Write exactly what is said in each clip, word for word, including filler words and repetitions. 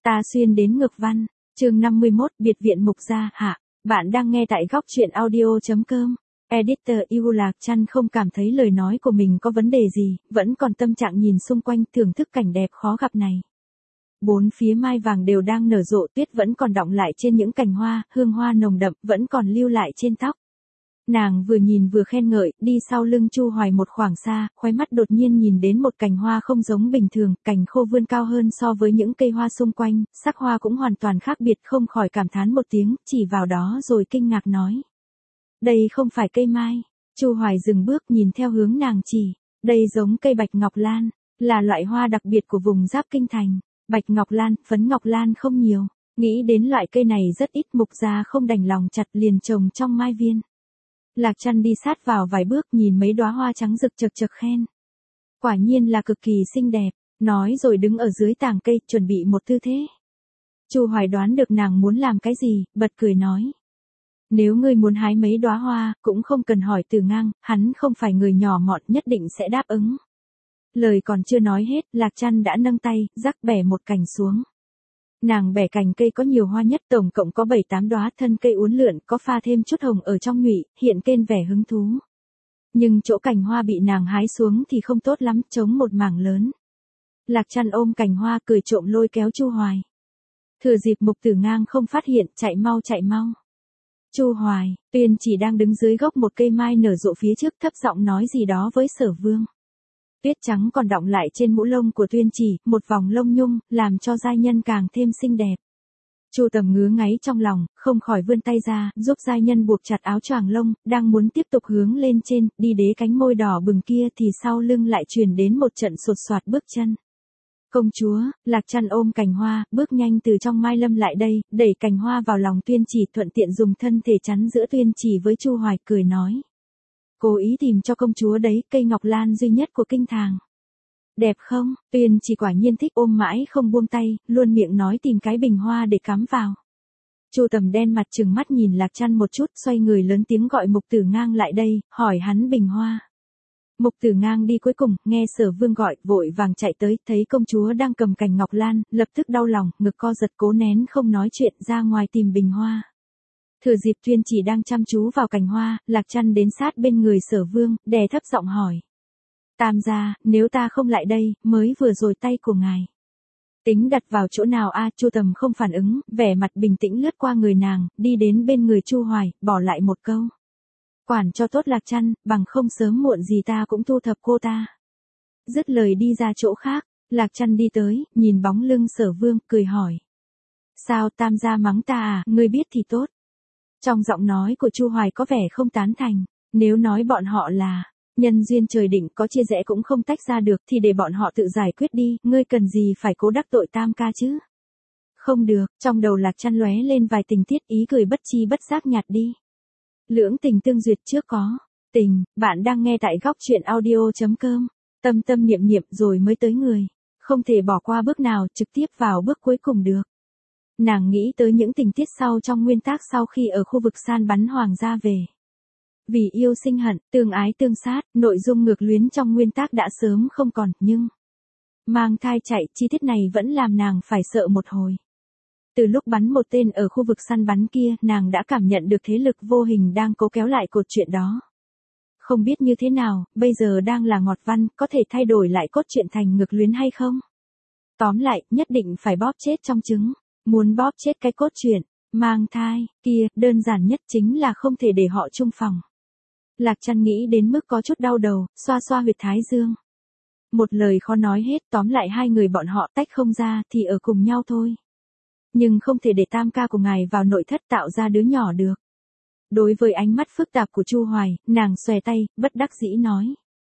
Ta xuyên đến ngược văn, chương năm mươi mốt, biệt viện mục gia hạ. Bạn đang nghe tại góc truyện audio chấm com. Editor yêu Lạc Trăn không cảm thấy lời nói của mình có vấn đề gì, vẫn còn tâm trạng nhìn xung quanh thưởng thức cảnh đẹp khó gặp này. Bốn phía mai vàng đều đang nở rộ, tuyết vẫn còn đọng lại trên những cành hoa, hương hoa nồng đậm vẫn còn lưu lại trên tóc. Nàng vừa nhìn vừa khen ngợi, đi sau lưng Chu Hoài một khoảng xa, khóe mắt đột nhiên nhìn đến một cành hoa không giống bình thường, cành khô vươn cao hơn so với những cây hoa xung quanh, sắc hoa cũng hoàn toàn khác biệt, không khỏi cảm thán một tiếng, chỉ vào đó rồi kinh ngạc nói. Đây không phải cây mai. Chu Hoài dừng bước nhìn theo hướng nàng chỉ, đây giống cây bạch ngọc lan, là loại hoa đặc biệt của vùng giáp kinh thành. Bạch ngọc lan, phấn ngọc lan không nhiều, nghĩ đến loại cây này rất ít, mục gia không đành lòng chặt liền trồng trong mai viên. Lạc Trăn đi sát vào vài bước nhìn mấy đóa hoa trắng rực chực chực khen. Quả nhiên là cực kỳ xinh đẹp, nói rồi đứng ở dưới tàng cây chuẩn bị một tư thế. Chu Hoài đoán được nàng muốn làm cái gì, bật cười nói. Nếu ngươi muốn hái mấy đóa hoa, cũng không cần hỏi Từ Ngang, hắn không phải người nhỏ mọn, nhất định sẽ đáp ứng. Lời còn chưa nói hết, Lạc Trăn đã nâng tay, rắc bẻ một cành xuống. Nàng bẻ cành cây có nhiều hoa nhất, tổng cộng có bảy tám đóa, thân cây uốn lượn, có pha thêm chút hồng ở trong nhụy, hiện kên vẻ hứng thú. Nhưng chỗ cành hoa bị nàng hái xuống thì không tốt lắm, trống một mảng lớn. Lạc Trăn ôm cành hoa cười trộm lôi kéo Chu Hoài. Thừa dịp Mục Tử Ngang không phát hiện, chạy mau chạy mau. Chu Hoài, Tuyên Chỉ đang đứng dưới gốc một cây mai nở rộ phía trước, thấp giọng nói gì đó với Sở Vương. Tuyết trắng còn đọng lại trên mũ lông của Tuyên Chỉ, một vòng lông nhung, làm cho giai nhân càng thêm xinh đẹp. Chu Tầm ngứa ngáy trong lòng, không khỏi vươn tay ra, giúp giai nhân buộc chặt áo choàng lông, đang muốn tiếp tục hướng lên trên, đi đế cánh môi đỏ bừng kia thì sau lưng lại truyền đến một trận sột soạt bước chân. Công chúa, Lạc Trăn ôm cành hoa, bước nhanh từ trong mai lâm lại đây, đẩy cành hoa vào lòng Tuyên Chỉ, thuận tiện dùng thân thể chắn giữa Tuyên Chỉ với Chu Hoài, cười nói. Cố ý tìm cho công chúa đấy, cây ngọc lan duy nhất của kinh thành. Đẹp không? Tuyên Chỉ quả nhiên thích, ôm mãi không buông tay, luôn miệng nói tìm cái bình hoa để cắm vào. Chu Tầm đen mặt trừng mắt nhìn Lạc Trăn một chút, xoay người lớn tiếng gọi Mục Tử Ngang lại đây, hỏi hắn bình hoa. Mục Tử Ngang đi cuối cùng, nghe Sở Vương gọi, vội vàng chạy tới, thấy công chúa đang cầm cành ngọc lan, lập tức đau lòng, ngực co giật, cố nén không nói chuyện, ra ngoài tìm bình hoa. Thừa dịp Tuyên Chỉ đang chăm chú vào cành hoa, Lạc Trăn đến sát bên người Sở Vương, đè thấp giọng hỏi. Tam gia, nếu ta không lại đây, mới vừa rồi tay của ngài. Tính đặt vào chỗ nào a? Chu Tầm không phản ứng, vẻ mặt bình tĩnh lướt qua người nàng, đi đến bên người Chu Hoài, bỏ lại một câu. Quản cho tốt Lạc Trăn, bằng không sớm muộn gì ta cũng thu thập cô ta. Dứt lời đi ra chỗ khác, Lạc Trăn đi tới, nhìn bóng lưng Sở Vương, cười hỏi. Sao tam gia mắng ta à, ngươi biết thì tốt. Trong giọng nói của Chu Hoài có vẻ không tán thành, nếu nói bọn họ là nhân duyên trời định, có chia rẽ cũng không tách ra được thì để bọn họ tự giải quyết đi, ngươi cần gì phải cố đắc tội tam ca chứ. Không được, trong đầu Lạc Trăn lóe lên vài tình tiết, ý cười bất chi bất giác nhạt đi. Lưỡng tình tương duyệt trước có tình, bạn đang nghe tại góc truyện audio chấm com. Tâm tâm niệm niệm rồi mới tới người, không thể bỏ qua bước nào, trực tiếp vào bước cuối cùng được. Nàng nghĩ tới những tình tiết sau trong nguyên tác sau khi ở khu vực san bắn hoàng gia về. Vì yêu sinh hận, tương ái tương sát, nội dung ngược luyến trong nguyên tác đã sớm không còn, nhưng mang thai chạy, chi tiết này vẫn làm nàng phải sợ một hồi. Từ lúc bắn một tên ở khu vực săn bắn kia, nàng đã cảm nhận được thế lực vô hình đang cố kéo lại cột truyện đó. Không biết như thế nào, bây giờ đang là ngọt văn, có thể thay đổi lại cốt truyện thành ngược luyến hay không? Tóm lại, nhất định phải bóp chết trong trứng. Muốn bóp chết cái cốt truyện, mang thai, kia, đơn giản nhất chính là không thể để họ chung phòng. Lạc Trăn nghĩ đến mức có chút đau đầu, xoa xoa huyệt thái dương. Một lời khó nói hết, tóm lại hai người bọn họ tách không ra thì ở cùng nhau thôi. Nhưng không thể để tam ca của ngài vào nội thất tạo ra đứa nhỏ được. Đối với ánh mắt phức tạp của Chu Hoài, nàng xòe tay, bất đắc dĩ nói.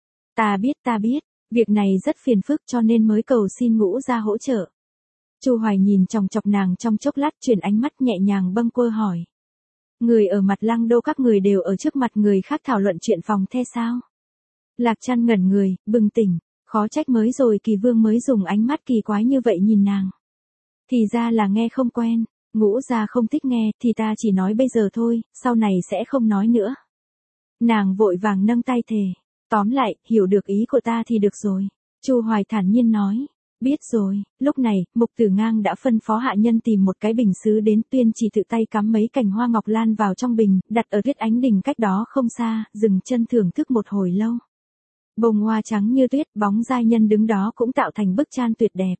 Ta biết ta biết, việc này rất phiền phức cho nên mới cầu xin Ngũ gia hỗ trợ. Chu Hoài nhìn chòng chọc nàng trong chốc lát, chuyển ánh mắt nhẹ nhàng bâng quơ hỏi. Người ở Mặt Lăng Đô các người đều ở trước mặt người khác thảo luận chuyện phòng the sao? Lạc Trăn ngẩn người, bừng tỉnh, khó trách mới rồi Kỳ Vương mới dùng ánh mắt kỳ quái như vậy nhìn nàng. Thì ra là nghe không quen, Ngũ gia không thích nghe thì ta chỉ nói bây giờ thôi, sau này sẽ không nói nữa. Nàng vội vàng nâng tay thề, tóm lại, hiểu được ý của ta thì được rồi. Chu Hoài thản nhiên nói. Biết rồi, lúc này, Mục Tử Ngang đã phân phó hạ nhân tìm một cái bình sứ đến, Tuyên Chỉ tự tay cắm mấy cành hoa ngọc lan vào trong bình, đặt ở Tuyết Ánh Đình cách đó không xa, dừng chân thưởng thức một hồi lâu. Bông hoa trắng như tuyết, bóng giai nhân đứng đó cũng tạo thành bức tranh tuyệt đẹp.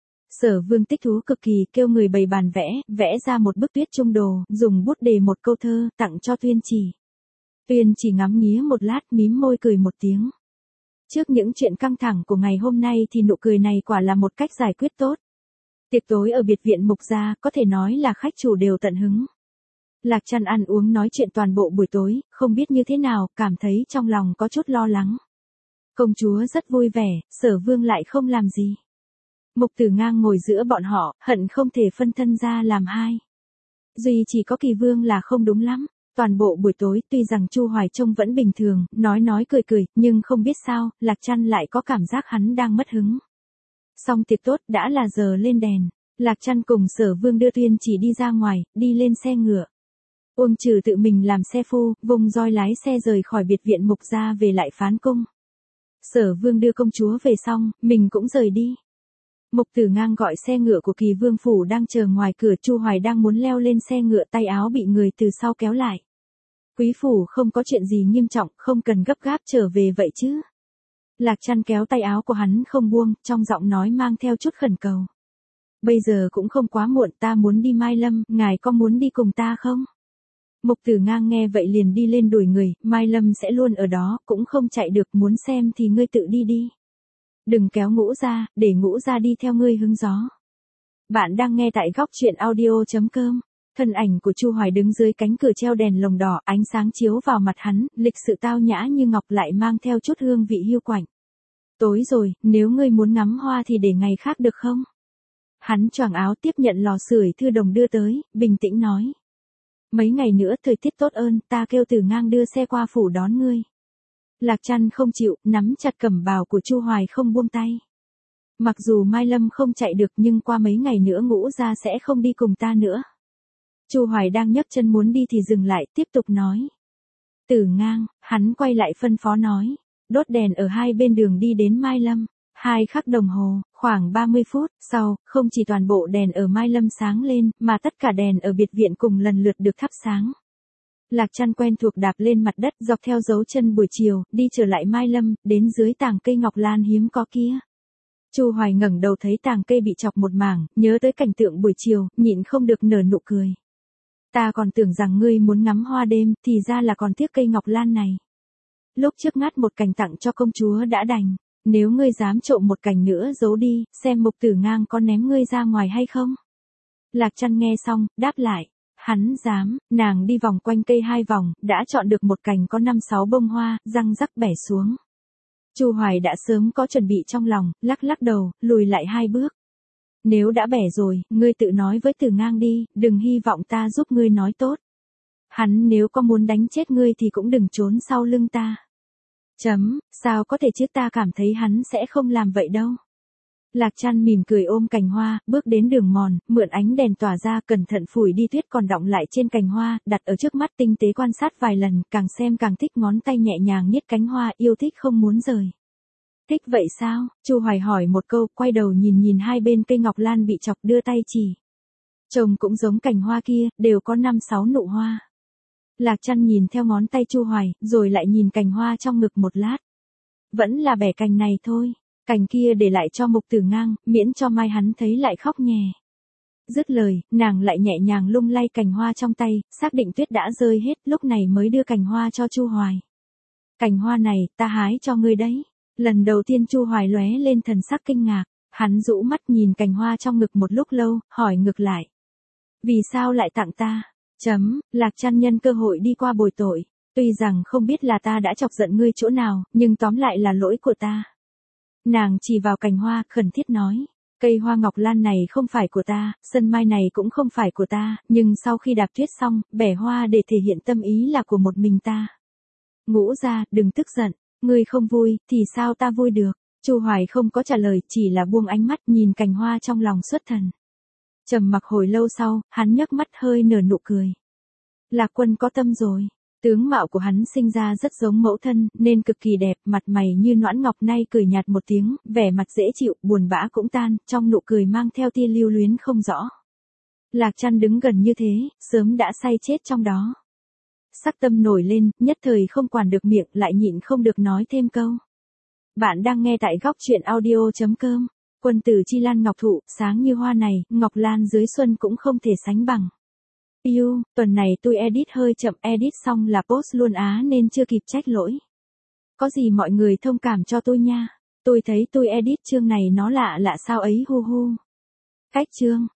Sở Vương thích thú cực kỳ, kêu người bày bàn vẽ, vẽ ra một bức tuyết trung đồ, dùng bút đề một câu thơ, tặng cho Tuyên Chỉ. Tuyên Chỉ ngắm nghía một lát, mím môi cười một tiếng. Trước những chuyện căng thẳng của ngày hôm nay thì nụ cười này quả là một cách giải quyết tốt. Tiệc tối ở biệt viện Mục gia có thể nói là khách chủ đều tận hứng. Lạc Trăn ăn uống nói chuyện toàn bộ buổi tối, không biết như thế nào, cảm thấy trong lòng có chút lo lắng. Công chúa rất vui vẻ, Sở Vương lại không làm gì. Mục Tử Ngang ngồi giữa bọn họ, hận không thể phân thân ra làm hai. Duy chỉ có Kỳ Vương là không đúng lắm. Toàn bộ buổi tối, tuy rằng Chu Hoài trông vẫn bình thường, nói nói cười cười, nhưng không biết sao, Lạc Trăn lại có cảm giác hắn đang mất hứng. Xong tiệc tốt, đã là giờ lên đèn. Lạc Trăn cùng Sở Vương đưa Tuyên Chỉ đi ra ngoài, đi lên xe ngựa. Uông Trừ tự mình làm xe phu, vùng roi lái xe rời khỏi biệt viện Mục gia về lại Phán Cung. Sở Vương đưa công chúa về xong, mình cũng rời đi. Mục Tử Ngang gọi xe ngựa của Kỳ Vương phủ đang chờ ngoài cửa, Chu Hoài đang muốn leo lên xe ngựa, tay áo bị người từ sau kéo lại. Quý phủ không có chuyện gì nghiêm trọng, không cần gấp gáp trở về vậy chứ. Lạc Trăn kéo tay áo của hắn không buông, trong giọng nói mang theo chút khẩn cầu. Bây giờ cũng không quá muộn, ta muốn đi Mai Lâm, ngài có muốn đi cùng ta không? Mục Tử Ngang nghe vậy liền đi lên đuổi người, Mai Lâm sẽ luôn ở đó, cũng không chạy được, muốn xem thì ngươi tự đi đi. Đừng kéo Ngũ ra, để Ngũ ra đi theo ngươi hứng gió. Bạn đang nghe tại góc truyện audio chấm com. Thân ảnh của Chu Hoài đứng dưới cánh cửa treo đèn lồng đỏ, ánh sáng chiếu vào mặt hắn, lịch sự tao nhã như ngọc lại mang theo chút hương vị hiu quạnh. Tối rồi, nếu ngươi muốn ngắm hoa thì để ngày khác được không? Hắn choàng áo tiếp nhận lò sưởi Thư Đồng đưa tới, bình tĩnh nói. Mấy ngày nữa thời tiết tốt ơn, ta kêu Tử Ngang đưa xe qua phủ đón ngươi. Lạc Trăn không chịu, nắm chặt cẩm bào của Chu Hoài không buông tay. Mặc dù Mai Lâm không chạy được nhưng qua mấy ngày nữa Ngũ ra sẽ không đi cùng ta nữa. Chu Hoài đang nhấc chân muốn đi thì dừng lại, tiếp tục nói. Tử Ngang, hắn quay lại phân phó nói. Đốt đèn ở hai bên đường đi đến Mai Lâm. Hai khắc đồng hồ, khoảng ba mươi phút sau, không chỉ toàn bộ đèn ở Mai Lâm sáng lên, mà tất cả đèn ở biệt viện cùng lần lượt được thắp sáng. Lạc Trăn quen thuộc đạp lên mặt đất, dọc theo dấu chân buổi chiều, đi trở lại Mai Lâm, đến dưới tàng cây ngọc lan hiếm có kia. Chu Hoài ngẩng đầu thấy tàng cây bị chọc một mảng, nhớ tới cảnh tượng buổi chiều, nhịn không được nở nụ cười. Ta còn tưởng rằng ngươi muốn ngắm hoa đêm, thì ra là còn tiếc cây ngọc lan này. Lúc trước ngắt một cành tặng cho công chúa đã đành, nếu ngươi dám trộm một cành nữa giấu đi, xem Mục Tử Ngang có ném ngươi ra ngoài hay không. Lạc Trăn nghe xong, đáp lại. Hắn dám, nàng đi vòng quanh cây hai vòng, đã chọn được một cành có năm sáu bông hoa, răng rắc bẻ xuống. Chu Hoài đã sớm có chuẩn bị trong lòng, lắc lắc đầu, lùi lại hai bước. Nếu đã bẻ rồi, ngươi tự nói với Tử Ngang đi, đừng hy vọng ta giúp ngươi nói tốt. Hắn nếu có muốn đánh chết ngươi thì cũng đừng trốn sau lưng ta. Chấm, sao có thể chứ, ta cảm thấy hắn sẽ không làm vậy đâu. Lạc Trăn mỉm cười ôm cành hoa, bước đến đường mòn, mượn ánh đèn tỏa ra, cẩn thận phủi đi tuyết còn đọng lại trên cành hoa, đặt ở trước mắt tinh tế quan sát vài lần, càng xem càng thích, ngón tay nhẹ nhàng niết cánh hoa, yêu thích không muốn rời. Thích vậy sao? Chu Hoài hỏi một câu, quay đầu nhìn nhìn hai bên cây ngọc lan bị chọc, đưa tay chỉ. Trông cũng giống cành hoa kia, đều có năm sáu nụ hoa. Lạc Trăn nhìn theo ngón tay Chu Hoài, rồi lại nhìn cành hoa trong ngực một lát. Vẫn là bẻ cành này thôi. Cành kia để lại cho Mục Tử Ngang, miễn cho mai hắn thấy lại khóc nhè. Dứt lời, nàng lại nhẹ nhàng lung lay cành hoa trong tay, xác định tuyết đã rơi hết, lúc này mới đưa cành hoa cho Chu Hoài. Cành hoa này, ta hái cho ngươi đấy. Lần đầu tiên Chu Hoài lóe lên thần sắc kinh ngạc, hắn rũ mắt nhìn cành hoa trong ngực một lúc lâu, hỏi ngược lại. Vì sao lại tặng ta? Chấm, Lạc Trăn nhân cơ hội đi qua bồi tội. Tuy rằng không biết là ta đã chọc giận ngươi chỗ nào, nhưng tóm lại là lỗi của ta. Nàng chỉ vào cành hoa, khẩn thiết nói. Cây hoa ngọc lan này không phải của ta, sân mai này cũng không phải của ta, nhưng sau khi đạp tuyết xong, bẻ hoa để thể hiện tâm ý là của một mình ta. Ngũ ra, đừng tức giận, ngươi không vui, thì sao ta vui được? Chu Hoài không có trả lời, chỉ là buông ánh mắt nhìn cành hoa trong lòng xuất thần. Trầm mặc hồi lâu sau, hắn nhấc mắt hơi nở nụ cười. Lạc Quân có tâm rồi. Tướng mạo của hắn sinh ra rất giống mẫu thân, nên cực kỳ đẹp, mặt mày như noãn ngọc, nay cười nhạt một tiếng, vẻ mặt dễ chịu, buồn bã cũng tan, trong nụ cười mang theo tia lưu luyến không rõ. Lạc Trăn đứng gần như thế, sớm đã say chết trong đó. Sắc tâm nổi lên, nhất thời không quản được miệng, lại nhịn không được nói thêm câu. Bạn đang nghe tại góc truyện audio.com. Quân tử chi lan ngọc thụ, sáng như hoa này, ngọc lan dưới xuân cũng không thể sánh bằng. Yêu, tuần này tôi edit hơi chậm, edit xong là post luôn á nên chưa kịp trách lỗi. Có gì mọi người thông cảm cho tôi nha. Tôi thấy tôi edit chương này nó lạ lạ sao ấy hu hu. Cách chương.